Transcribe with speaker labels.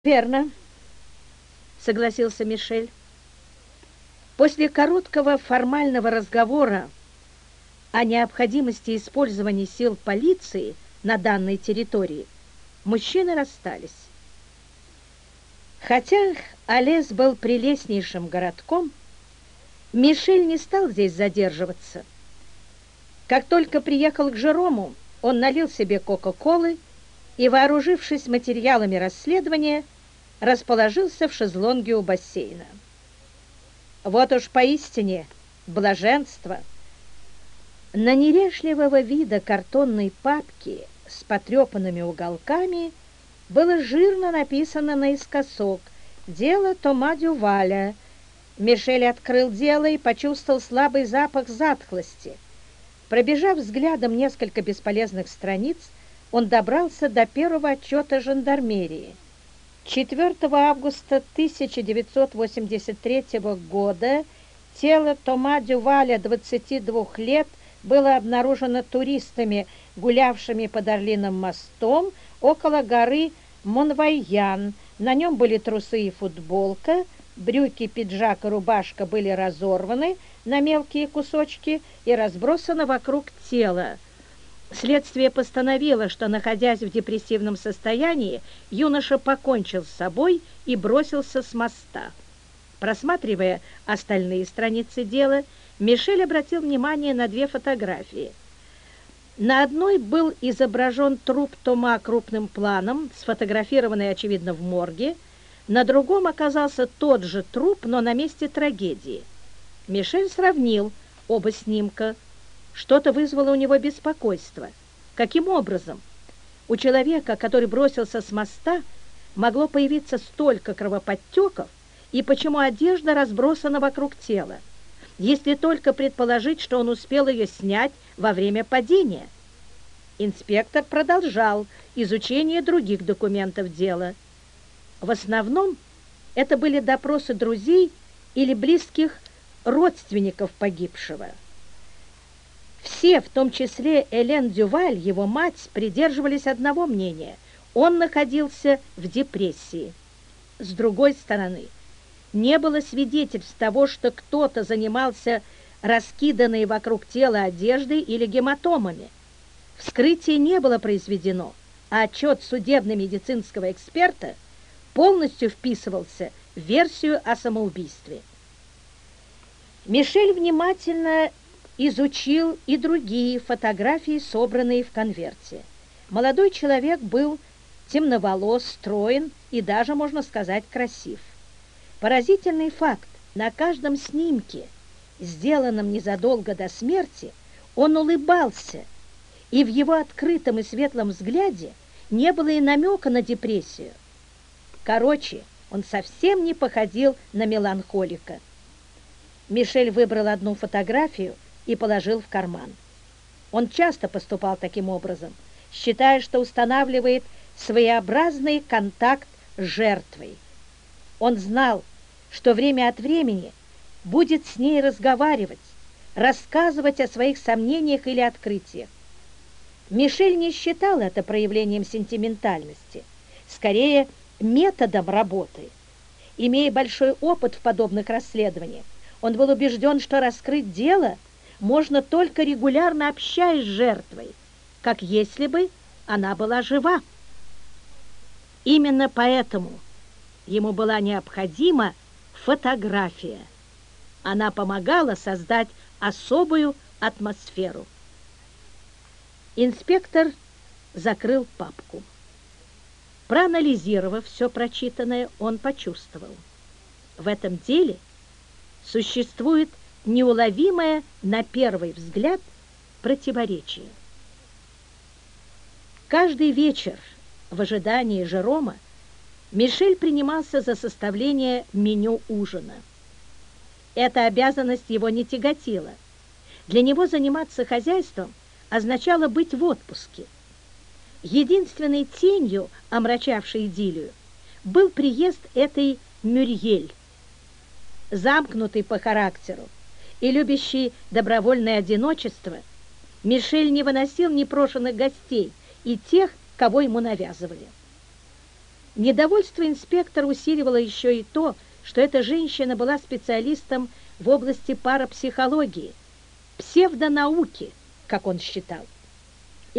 Speaker 1: «Верно», — согласился Мишель. После короткого формального разговора о необходимости использования сил полиции на данной территории мужчины расстались. Хотя Алес был прелестнейшим городком, Мишель не стал здесь задерживаться. Как только приехал к Жерому, он налил себе кока-колы и, вооружившись материалами расследования, расположился в шезлонге у бассейна. Вот уж поистине блаженство. На неряшливого вида картонной папки с потрепанными уголками было жирно написано наискосок «Дело Тома Дюваля». Мишель открыл дело и почувствовал слабый запах затхлости. Пробежав взглядом несколько бесполезных страниц, он добрался до первого отчета жандармерии. 4 августа 1983 года тело Тома Дюваля, 22 лет, было обнаружено туристами, гулявшими под Орлиным мостом около горы Монвайян. На нем были трусы и футболка, брюки, пиджак и рубашка были разорваны на мелкие кусочки и разбросаны вокруг тела. Следствие постановило, что, находясь в депрессивном состоянии, юноша покончил с собой и бросился с моста. Просматривая остальные страницы дела, Мишель обратил внимание на две фотографии. На одной был изображен труп Тома крупным планом, сфотографированный, очевидно, в морге. На другом оказался тот же труп, но на месте трагедии. Мишель сравнил оба снимка. Что-то вызвало у него беспокойство. Каким образом? У человека, который бросился с моста, могло появиться столько кровоподтеков, и почему одежда разбросана вокруг тела, если только предположить, что он успел ее снять во время падения. Инспектор продолжал изучение других документов дела. В основном это были допросы друзей или близких родственников погибшего. Все, в том числе Элен Дюваль, его мать, придерживались одного мнения. Он находился в депрессии. С другой стороны, не было свидетельств того, что кто-то занимался раскиданной вокруг тела одеждой или гематомами. Вскрытие не было произведено, а отчет судебно-медицинского эксперта полностью вписывался в версию о самоубийстве. Мишель внимательно изучил и другие фотографии, собранные в конверте. Молодой человек был темноволос, строен и даже, можно сказать, красив. Поразительный факт: на каждом снимке, сделанном незадолго до смерти, он улыбался, и в его открытом и светлом взгляде не было и намека на депрессию. Короче, он совсем не походил на меланхолика. Мишель выбрал одну фотографию и положил в карман. Он часто поступал таким образом, считая, что устанавливает своеобразный контакт с жертвой. Он знал, что время от времени будет с ней разговаривать, рассказывать о своих сомнениях или открытиях. Мишель не считал это проявлением сентиментальности, скорее методом работы. Имея большой опыт в подобных расследованиях, он был убежден, что раскрыть дело можно только регулярно общаясь с жертвой, как если бы она была жива. Именно поэтому ему была необходима фотография. Она помогала создать особую атмосферу. Инспектор закрыл папку. Проанализировав все прочитанное, он почувствовал: в этом деле существует неуловимое на первый взгляд противоречие. Каждый вечер в ожидании Жерома Мишель принимался за составление меню ужина. Эта обязанность его не тяготила. Для него заниматься хозяйством означало быть в отпуске. Единственной тенью, омрачавшей идиллию, был приезд этой Мюрьель. Замкнутый по характеру и любящий добровольное одиночество, Мишель не выносил непрошенных гостей и тех, кого ему навязывали. Недовольство инспектора усиливало еще и то, что эта женщина была специалистом в области парапсихологии, псевдонауки, как он считал.